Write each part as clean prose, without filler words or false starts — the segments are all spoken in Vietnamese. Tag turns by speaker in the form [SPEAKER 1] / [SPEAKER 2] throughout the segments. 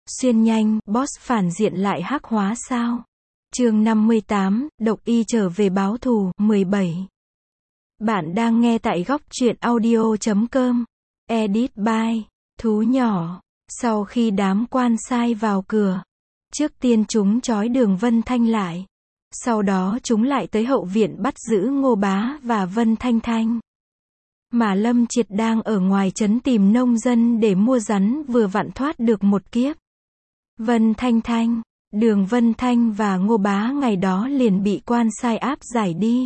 [SPEAKER 1] Xuyên nhanh, boss phản diện lại hắc hóa sao? Chương 58, Độc Y trở về báo thù, 17. Bạn đang nghe tại góc truyện audio.com. Edit by Thú Nhỏ. Sau khi đám quan sai vào cửa, trước tiên chúng trói Đường Vân Thanh lại. Sau đó chúng lại tới hậu viện bắt giữ Ngô Bá và Vân Thanh Thanh. Mà Lâm Triệt đang ở ngoài trấn tìm nông dân để mua rắn vừa vặn thoát được một kiếp. Vân Thanh Thanh, Đường Vân Thanh và Ngô Bá ngày đó liền bị quan sai áp giải đi.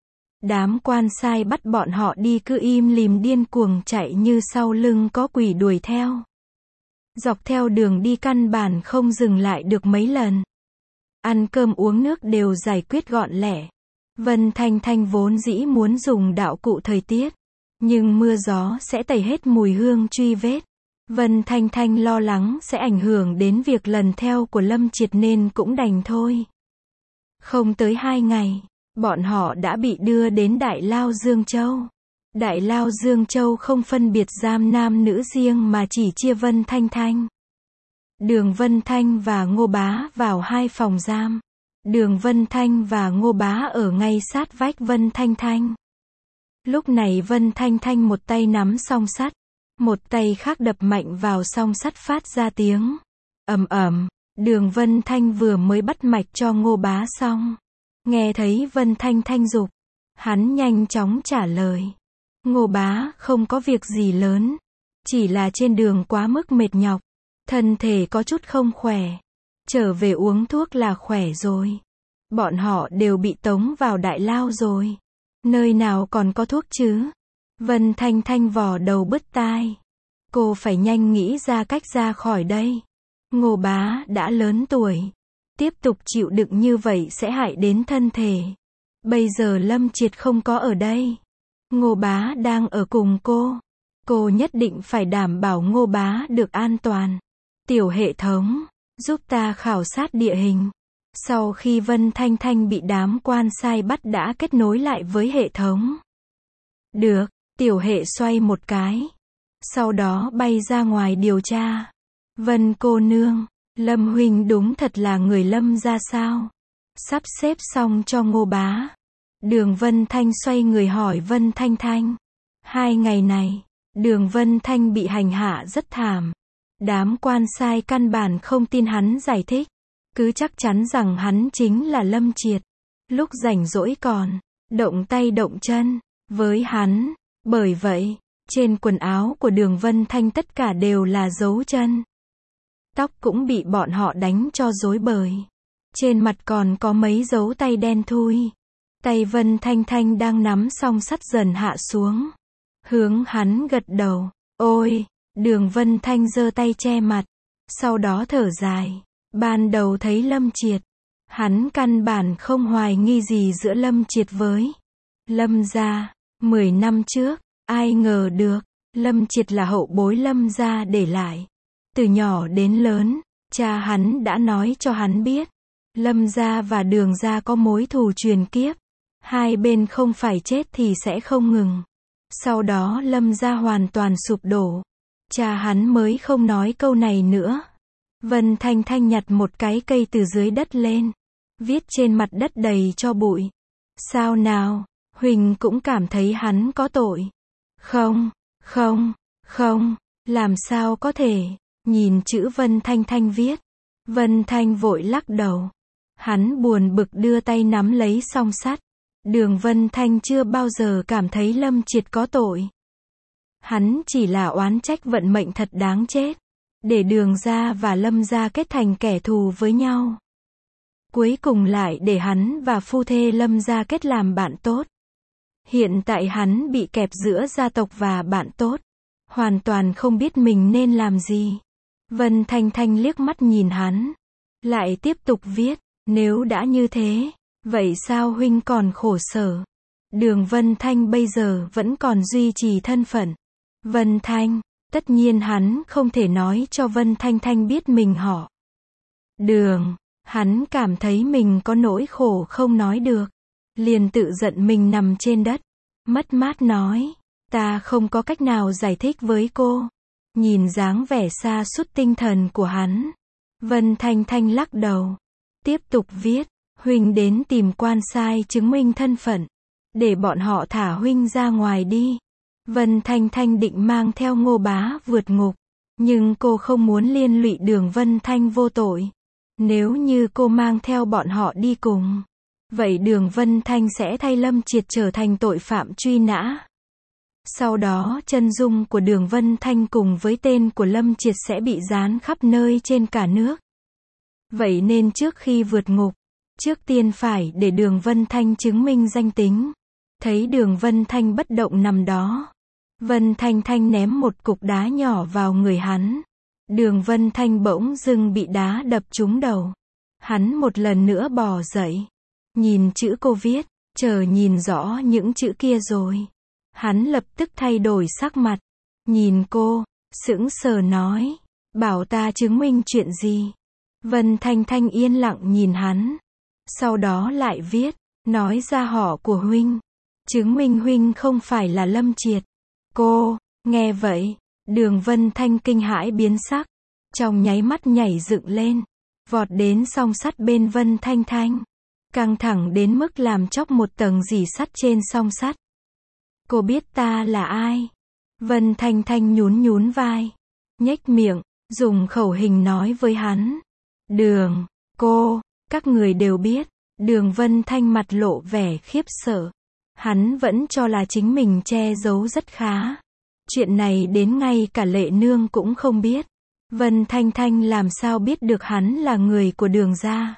[SPEAKER 1] Đám quan sai bắt bọn họ đi cứ im lìm điên cuồng chạy như sau lưng có quỷ đuổi theo. Dọc theo đường đi căn bản không dừng lại được mấy lần. Ăn cơm uống nước đều giải quyết gọn lẹ. Vân Thanh Thanh vốn dĩ muốn dùng đạo cụ thời tiết, nhưng mưa gió sẽ tẩy hết mùi hương truy vết. Vân Thanh Thanh lo lắng sẽ ảnh hưởng đến việc lần theo của Lâm Triệt nên cũng đành thôi. Không tới 2 ngày, bọn họ đã bị đưa đến Đại Lao Dương Châu. Đại Lao Dương Châu không phân biệt giam nam nữ riêng mà chỉ chia Vân Thanh Thanh, Đường Vân Thanh và Ngô Bá vào 2 phòng giam. Đường Vân Thanh và Ngô Bá ở ngay sát vách Vân Thanh Thanh. Lúc này Vân Thanh Thanh một tay nắm song sắt, một tay khác đập mạnh vào song sắt phát ra tiếng ầm ầm. Đường Vân Thanh vừa mới bắt mạch cho Ngô Bá xong, nghe thấy Vân Thanh Thanh giục, hắn nhanh chóng trả lời: Ngô Bá, không có việc gì lớn, chỉ là trên đường quá mức mệt nhọc, thân thể có chút không khỏe, trở về uống thuốc là khỏe rồi. Bọn họ đều bị tống vào Đại Lao rồi, nơi nào còn có thuốc chứ? Vân Thanh Thanh vò đầu bứt tai. Cô phải nhanh nghĩ ra cách ra khỏi đây. Ngô Bá đã lớn tuổi, tiếp tục chịu đựng như vậy sẽ hại đến thân thể. Bây giờ Lâm Triệt không có ở đây, Ngô Bá đang ở cùng cô nhất định phải đảm bảo Ngô Bá được an toàn. Tiểu hệ thống, giúp ta khảo sát địa hình. Sau khi Vân Thanh Thanh bị đám quan sai bắt đã kết nối lại với hệ thống. Được, tiểu hệ xoay một cái, sau đó bay ra ngoài điều tra. Vân cô nương, Lâm huynh đúng thật là người Lâm gia sao? Sắp xếp xong cho Ngô Bá. Đường Vân Thanh xoay người hỏi Vân Thanh Thanh. 2 ngày này, Đường Vân Thanh bị hành hạ rất thảm. Đám quan sai căn bản không tin hắn giải thích, cứ chắc chắn rằng hắn chính là Lâm Triệt. Lúc rảnh rỗi còn động tay động chân với hắn. Bởi vậy, trên quần áo của Đường Vân Thanh tất cả đều là dấu chân. Tóc cũng bị bọn họ đánh cho rối bời. Trên mặt còn có mấy dấu tay đen thui. Tay Vân Thanh Thanh đang nắm song sắt dần hạ xuống, hướng hắn gật đầu. Ôi! Đường Vân Thanh giơ tay che mặt, sau đó thở dài. Ban đầu thấy Lâm Triệt, hắn căn bản không hoài nghi gì giữa Lâm Triệt với Lâm gia. 10 năm trước, ai ngờ được, Lâm Triệt là hậu bối Lâm gia để lại. Từ nhỏ đến lớn, cha hắn đã nói cho hắn biết, Lâm gia và Đường gia có mối thù truyền kiếp. Hai bên không phải chết thì sẽ không ngừng. Sau đó Lâm gia hoàn toàn sụp đổ. Cha hắn mới không nói câu này nữa. Vân Thanh Thanh nhặt một cái cây từ dưới đất lên, viết trên mặt đất đầy cho bụi. Sao nào, Huỳnh cũng cảm thấy hắn có tội? Không, làm sao có thể? Nhìn chữ Vân Thanh Thanh viết, Vân Thanh vội lắc đầu. Hắn buồn bực đưa tay nắm lấy song sắt. Đường Vân Thanh chưa bao giờ cảm thấy Lâm Triệt có tội. Hắn chỉ là oán trách vận mệnh thật đáng chết, để Đường gia và Lâm gia kết thành kẻ thù với nhau. Cuối cùng lại để hắn và phu thê Lâm gia kết làm bạn tốt. Hiện tại hắn bị kẹp giữa gia tộc và bạn tốt, hoàn toàn không biết mình nên làm gì. Vân Thanh Thanh liếc mắt nhìn hắn, lại tiếp tục viết, nếu đã như thế, vậy sao huynh còn khổ sở? Đường Vân Thanh bây giờ vẫn còn duy trì thân phận Vân Thanh, tất nhiên hắn không thể nói cho Vân Thanh Thanh biết mình họ Đường. Hắn cảm thấy mình có nỗi khổ không nói được, liền tự giận mình nằm trên đất, mất mát nói, ta không có cách nào giải thích với cô. Nhìn dáng vẻ sa sút tinh thần của hắn, Vân Thanh Thanh lắc đầu. Tiếp tục viết. Huynh đến tìm quan sai chứng minh thân phận. Để bọn họ thả huynh ra ngoài đi. Vân Thanh Thanh định mang theo Ngô Bá vượt ngục. Nhưng cô không muốn liên lụy Đường Vân Thanh vô tội. Nếu như cô mang theo bọn họ đi cùng, vậy Đường Vân Thanh sẽ thay Lâm Triệt trở thành tội phạm truy nã. Sau đó chân dung của Đường Vân Thanh cùng với tên của Lâm Triệt sẽ bị dán khắp nơi trên cả nước. Vậy nên trước khi vượt ngục, trước tiên phải để Đường Vân Thanh chứng minh danh tính. Thấy Đường Vân Thanh bất động nằm đó, Vân Thanh Thanh ném một cục đá nhỏ vào người hắn. Đường Vân Thanh bỗng dưng bị đá đập trúng đầu. Hắn một lần nữa bò dậy. Nhìn chữ cô viết, chờ nhìn rõ những chữ kia rồi. Hắn lập tức thay đổi sắc mặt. Nhìn cô, sững sờ nói. Bảo ta chứng minh chuyện gì? Vân Thanh Thanh yên lặng nhìn hắn. Sau đó lại viết, nói ra họ của huynh. Chứng minh huynh không phải là Lâm Triệt. Cô, nghe vậy, Đường Vân Thanh kinh hãi biến sắc. Trong nháy mắt nhảy dựng lên. Vọt đến song sắt bên Vân Thanh Thanh. Căng thẳng đến mức làm chóc một tầng rỉ sắt trên song sắt. Cô biết ta là ai? Vân Thanh Thanh nhún nhún vai. Nhếch miệng, dùng khẩu hình nói với hắn. Đường, cô, các người đều biết. Đường Vân Thanh mặt lộ vẻ khiếp sợ. Hắn vẫn cho là chính mình che giấu rất khá. Chuyện này đến ngay cả Lệ Nương cũng không biết. Vân Thanh Thanh làm sao biết được hắn là người của Đường gia?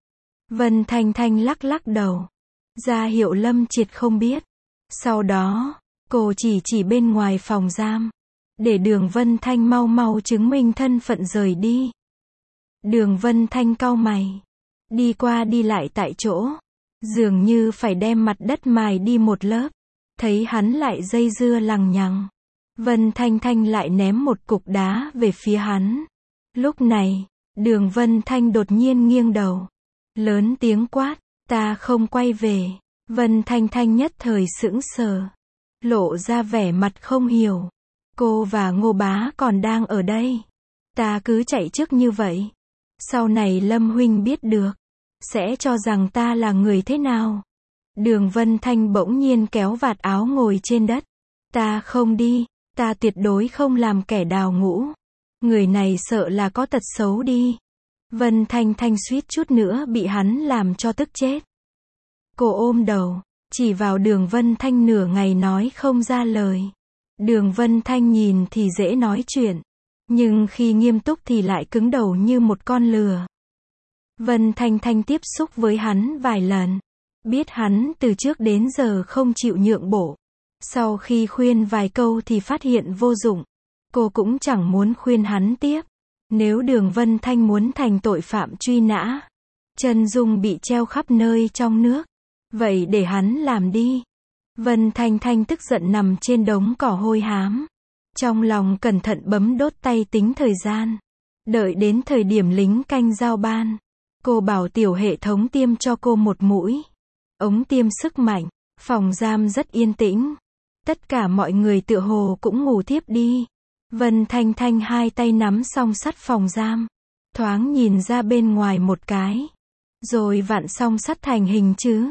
[SPEAKER 1] Vân Thanh Thanh lắc lắc đầu. Ra hiệu Lâm Triệt không biết. Sau đó, cô chỉ bên ngoài phòng giam. Để Đường Vân Thanh mau mau chứng minh thân phận rời đi. Đường Vân Thanh cau mày. Đi qua đi lại tại chỗ. Dường như phải đem mặt đất mài đi một lớp. Thấy hắn lại dây dưa lằng nhằng. Vân Thanh Thanh lại ném một cục đá về phía hắn. Lúc này, Đường Vân Thanh đột nhiên nghiêng đầu. Lớn tiếng quát, ta không quay về. Vân Thanh Thanh nhất thời sững sờ. Lộ ra vẻ mặt không hiểu. Cô và Ngô Bá còn đang ở đây. Ta cứ chạy trước như vậy. Sau này Lâm huynh biết được. Sẽ cho rằng ta là người thế nào? Đường Vân Thanh bỗng nhiên kéo vạt áo ngồi trên đất. Ta không đi. Ta tuyệt đối không làm kẻ đào ngũ. Người này sợ là có tật xấu đi. Vân Thanh Thanh suýt chút nữa bị hắn làm cho tức chết. Cô ôm đầu, chỉ vào Đường Vân Thanh nửa ngày nói không ra lời. Đường Vân Thanh nhìn thì dễ nói chuyện, nhưng khi nghiêm túc thì lại cứng đầu như một con lừa. Vân Thanh Thanh tiếp xúc với hắn vài lần, biết hắn từ trước đến giờ không chịu nhượng bộ. Sau khi khuyên vài câu thì phát hiện vô dụng. Cô cũng chẳng muốn khuyên hắn tiếp. Nếu Đường Vân Thanh muốn thành tội phạm truy nã, chân dung bị treo khắp nơi trong nước, vậy để hắn làm đi. Vân Thanh Thanh tức giận nằm trên đống cỏ hôi hám. Trong lòng cẩn thận bấm đốt tay tính thời gian. Đợi đến thời điểm lính canh giao ban, cô bảo tiểu hệ thống tiêm cho cô một mũi ống tiêm sức mạnh. Phòng giam rất yên tĩnh. Tất cả mọi người tựa hồ cũng ngủ thiếp đi. Vân Thanh Thanh hai tay nắm song sắt phòng giam. Thoáng nhìn ra bên ngoài một cái. Rồi vặn song sắt thành hình chữ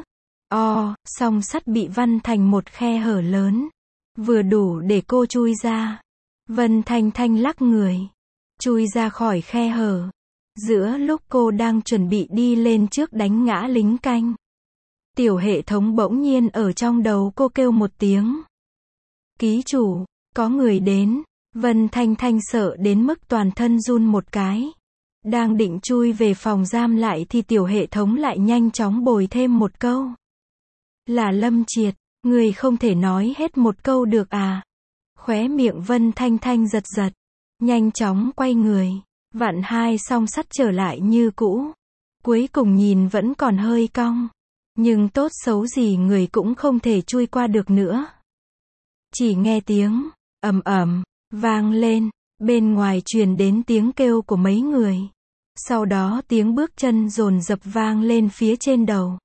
[SPEAKER 1] O, song sắt bị vặn thành một khe hở lớn. Vừa đủ để cô chui ra. Vân Thanh Thanh lắc người. Chui ra khỏi khe hở. Giữa lúc cô đang chuẩn bị đi lên trước đánh ngã lính canh. Tiểu hệ thống bỗng nhiên ở trong đầu cô kêu một tiếng. Ký chủ, có người đến. Vân Thanh Thanh sợ đến mức toàn thân run một cái. Đang định chui về phòng giam lại thì tiểu hệ thống lại nhanh chóng bồi thêm một câu. Là Lâm Triệt, người không thể nói hết một câu được à? Khóe miệng Vân Thanh Thanh giật giật. Nhanh chóng quay người. Vặn hai song sắt trở lại như cũ. Cuối cùng nhìn vẫn còn hơi cong. Nhưng tốt xấu gì người cũng không thể chui qua được nữa. Chỉ nghe tiếng ầm ầm vang lên, bên ngoài truyền đến tiếng kêu của mấy người. Sau đó tiếng bước chân dồn dập vang lên phía trên đầu.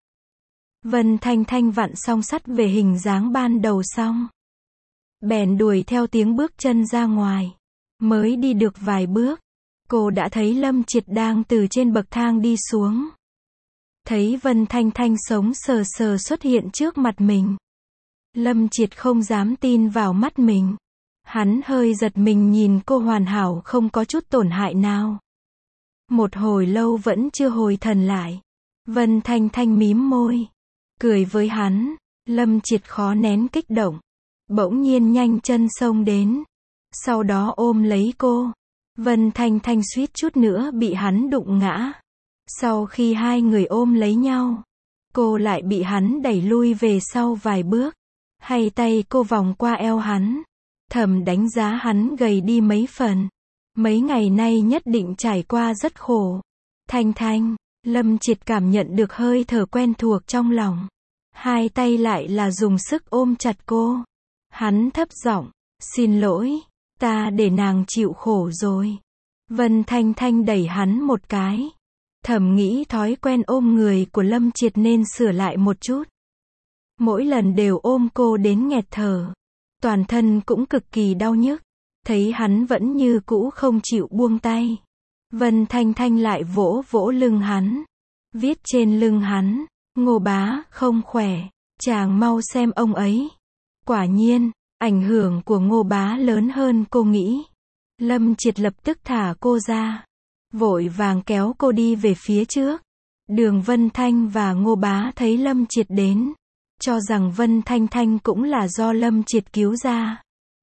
[SPEAKER 1] Vân Thanh Thanh vặn song sắt về hình dáng ban đầu xong. Bèn đuổi theo tiếng bước chân ra ngoài. Mới đi được vài bước, cô đã thấy Lâm Triệt đang từ trên bậc thang đi xuống. Thấy Vân Thanh Thanh sống sờ sờ xuất hiện trước mặt mình. Lâm Triệt không dám tin vào mắt mình. Hắn hơi giật mình nhìn cô hoàn hảo không có chút tổn hại nào. Một hồi lâu vẫn chưa hồi thần lại. Vân Thanh Thanh mím môi, cười với hắn. Lâm Triệt khó nén kích động, bỗng nhiên nhanh chân xông đến. Sau đó ôm lấy cô. Vân Thanh Thanh suýt chút nữa bị hắn đụng ngã. Sau khi hai người ôm lấy nhau, cô lại bị hắn đẩy lui về sau vài bước. Hay tay cô vòng qua eo hắn. Thầm đánh giá hắn gầy đi mấy phần. Mấy ngày nay nhất định trải qua rất khổ. Thanh Thanh, Lâm Triệt cảm nhận được hơi thở quen thuộc trong lòng. Hai tay lại là dùng sức ôm chặt cô. Hắn thấp giọng, xin lỗi, ta để nàng chịu khổ rồi. Vân Thanh Thanh đẩy hắn một cái. Thầm nghĩ thói quen ôm người của Lâm Triệt nên sửa lại một chút. Mỗi lần đều ôm cô đến nghẹt thở. Toàn thân cũng cực kỳ đau nhức. Thấy hắn vẫn như cũ không chịu buông tay. Vân Thanh Thanh lại vỗ vỗ lưng hắn. Viết trên lưng hắn, Ngô bá không khỏe, chàng mau xem ông ấy. Quả nhiên, ảnh hưởng của Ngô bá lớn hơn cô nghĩ. Lâm Triệt lập tức thả cô ra. Vội vàng kéo cô đi về phía trước. Đường Vân Thanh và Ngô bá thấy Lâm Triệt đến. Cho rằng Vân Thanh Thanh cũng là do Lâm Triệt cứu ra.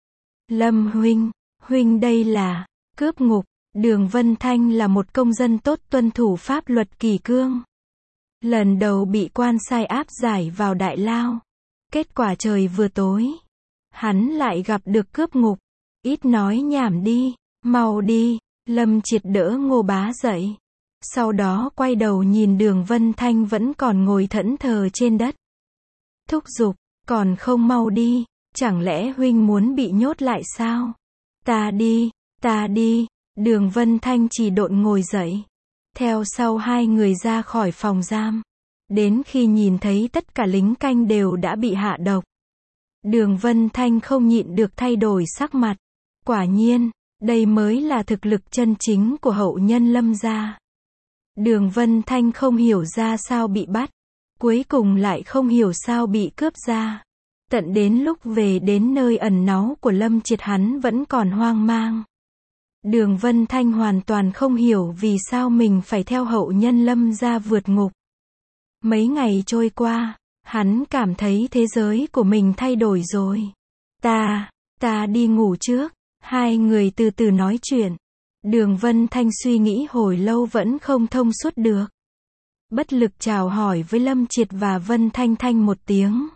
[SPEAKER 1] Lâm huynh đây là cướp ngục. Đường Vân Thanh là một công dân tốt tuân thủ pháp luật kỷ cương. Lần đầu bị quan sai áp giải vào đại lao. Kết quả trời vừa tối. Hắn lại gặp được cướp ngục. Ít nói nhảm đi, mau đi. Lâm Triệt đỡ Ngô bá dậy. Sau đó quay đầu nhìn Đường Vân Thanh vẫn còn ngồi thẫn thờ trên đất. Thúc giục, còn không mau đi. Chẳng lẽ huynh muốn bị nhốt lại sao? Ta đi. Đường Vân Thanh chỉ độn ngồi dậy. Theo sau hai người ra khỏi phòng giam. Đến khi nhìn thấy tất cả lính canh đều đã bị hạ độc. Đường Vân Thanh không nhịn được thay đổi sắc mặt. Quả nhiên, đây mới là thực lực chân chính của hậu nhân Lâm gia. Đường Vân Thanh không hiểu ra sao bị bắt. Cuối cùng lại không hiểu sao bị cướp ra. Tận đến lúc về đến nơi ẩn náu của Lâm Triệt hắn vẫn còn hoang mang. Đường Vân Thanh hoàn toàn không hiểu vì sao mình phải theo hậu nhân Lâm gia vượt ngục. Mấy ngày trôi qua, hắn cảm thấy thế giới của mình thay đổi rồi. Ta đi ngủ trước. Hai người từ từ nói chuyện. Đường Vân Thanh suy nghĩ hồi lâu vẫn không thông suốt được. Bất lực chào hỏi với Lâm Triệt và Vân Thanh Thanh một tiếng.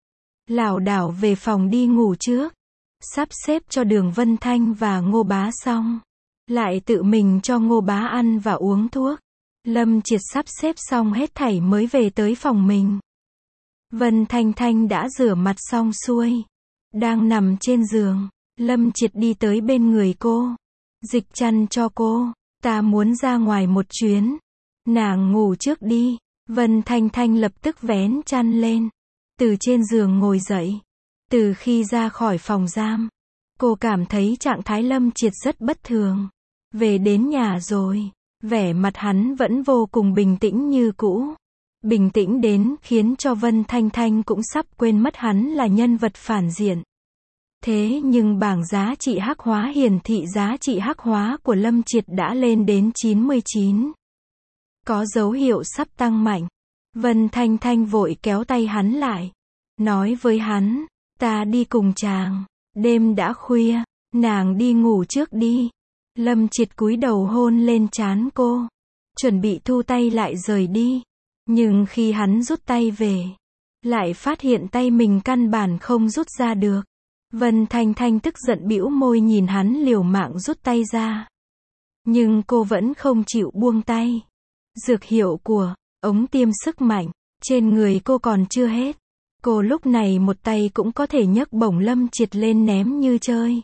[SPEAKER 1] Lảo đảo về phòng đi ngủ trước. Sắp xếp cho Đường Vân Thanh và Ngô bá xong. Lại tự mình cho Ngô bá ăn và uống thuốc. Lâm Triệt sắp xếp xong hết thảy mới về tới phòng mình. Vân Thanh Thanh đã rửa mặt xong xuôi. Đang nằm trên giường. Lâm Triệt đi tới bên người cô. Dịch chăn cho cô. Ta muốn ra ngoài một chuyến. Nàng ngủ trước đi. Vân Thanh Thanh lập tức vén chăn lên. Từ trên giường ngồi dậy. Từ khi ra khỏi phòng giam, cô cảm thấy trạng thái Lâm Triệt rất bất thường. Về đến nhà rồi, vẻ mặt hắn vẫn vô cùng bình tĩnh như cũ. Bình tĩnh đến khiến cho Vân Thanh Thanh cũng sắp quên mất hắn là nhân vật phản diện. Thế nhưng bảng giá trị hắc hóa hiển thị giá trị hắc hóa của Lâm Triệt đã lên đến 99. Có dấu hiệu sắp tăng mạnh. Vân Thanh Thanh vội kéo tay hắn lại. Nói với hắn, ta đi cùng chàng. Đêm đã khuya, nàng đi ngủ trước đi. Lâm Triệt cúi đầu hôn lên trán cô. Chuẩn bị thu tay lại rời đi. Nhưng khi hắn rút tay về, lại phát hiện tay mình căn bản không rút ra được. Vân Thanh Thanh tức giận bĩu môi nhìn hắn liều mạng rút tay ra. Nhưng cô vẫn không chịu buông tay. Dược hiệu của ống tiêm sức mạnh trên người cô còn chưa hết. Cô lúc này một tay cũng có thể nhấc bổng Lâm Triệt lên ném như chơi.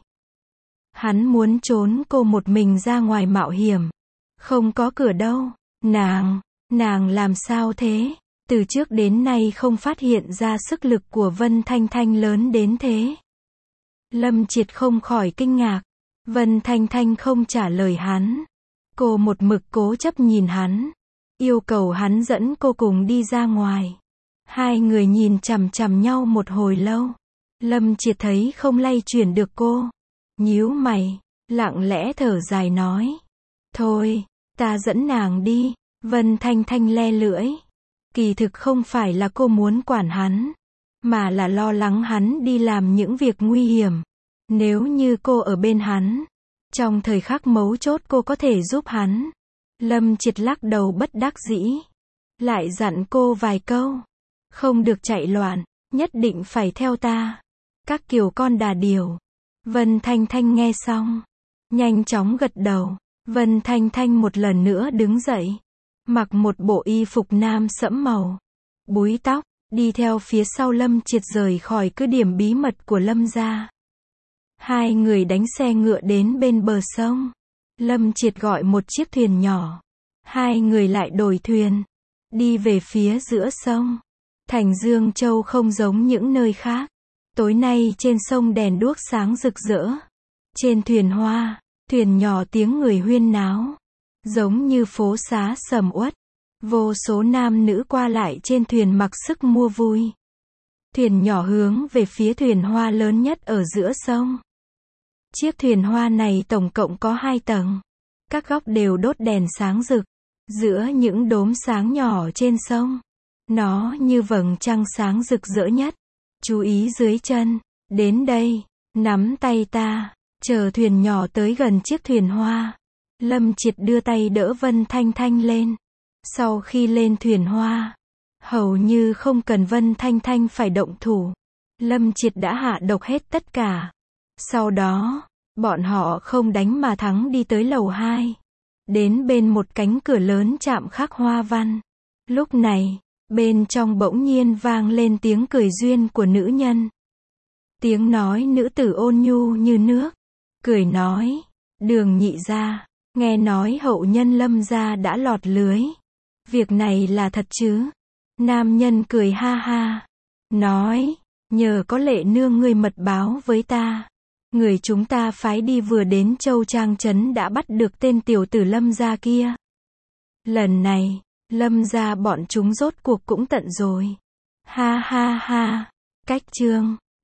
[SPEAKER 1] Hắn muốn trốn cô một mình ra ngoài mạo hiểm. Không có cửa đâu. Nàng làm sao thế? Từ trước đến nay không phát hiện ra sức lực của Vân Thanh Thanh lớn đến thế. Lâm Triệt không khỏi kinh ngạc. Vân Thanh Thanh không trả lời hắn. Cô một mực cố chấp nhìn hắn, yêu cầu hắn dẫn cô cùng đi ra ngoài. Hai người nhìn chằm chằm nhau một hồi lâu. Lâm Triệt thấy không lay chuyển được cô, nhíu mày, lặng lẽ thở dài nói. Thôi, ta dẫn nàng đi. Vân Thanh Thanh le lưỡi. Kỳ thực không phải là cô muốn quản hắn, mà là lo lắng hắn đi làm những việc nguy hiểm. Nếu như cô ở bên hắn, trong thời khắc mấu chốt cô có thể giúp hắn. Lâm Triệt lắc đầu bất đắc dĩ, lại dặn cô vài câu. Không được chạy loạn, nhất định phải theo ta. Các kiểu con đà điểu. Vân Thanh Thanh nghe xong, nhanh chóng gật đầu. Vân Thanh Thanh một lần nữa đứng dậy, mặc một bộ y phục nam sẫm màu, búi tóc, đi theo phía sau Lâm Triệt rời khỏi cứ điểm bí mật của Lâm gia. Hai người đánh xe ngựa đến bên bờ sông. Lâm Triệt gọi một chiếc thuyền nhỏ. Hai người lại đổi thuyền, đi về phía giữa sông. Thành Dương Châu không giống những nơi khác. Tối nay trên sông đèn đuốc sáng rực rỡ. Trên thuyền hoa, thuyền nhỏ tiếng người huyên náo, giống như phố xá sầm uất. Vô số nam nữ qua lại trên thuyền mặc sức mua vui. Thuyền nhỏ hướng về phía thuyền hoa lớn nhất ở giữa sông. Chiếc thuyền hoa này tổng cộng có 2 tầng. Các góc đều đốt đèn sáng rực. Giữa những đốm sáng nhỏ trên sông, nó như vầng trăng sáng rực rỡ nhất. Chú ý dưới chân. Đến đây, nắm tay ta. Chờ thuyền nhỏ tới gần chiếc thuyền hoa, Lâm Triệt đưa tay đỡ Vân Thanh Thanh lên. Sau khi lên thuyền hoa, hầu như không cần Vân Thanh Thanh phải động thủ, Lâm Triệt đã hạ độc hết tất cả. Sau đó, bọn họ không đánh mà thắng đi tới lầu 2. Đến bên một cánh cửa lớn chạm khắc hoa văn. Lúc này, bên trong bỗng nhiên vang lên tiếng cười duyên của nữ nhân. Tiếng nói nữ tử ôn nhu như nước. Cười nói, Đường nhị gia, nghe nói hậu nhân Lâm gia đã lọt lưới. Việc này là thật chứ? Nam nhân cười ha ha, nói, nhờ có Lệ nương ngươi mật báo với ta. Người chúng ta phái đi vừa đến Châu Trang Trấn đã bắt được tên tiểu tử Lâm gia kia. Lần này, Lâm gia bọn chúng rốt cuộc cũng tận rồi. Ha ha ha, cách chương.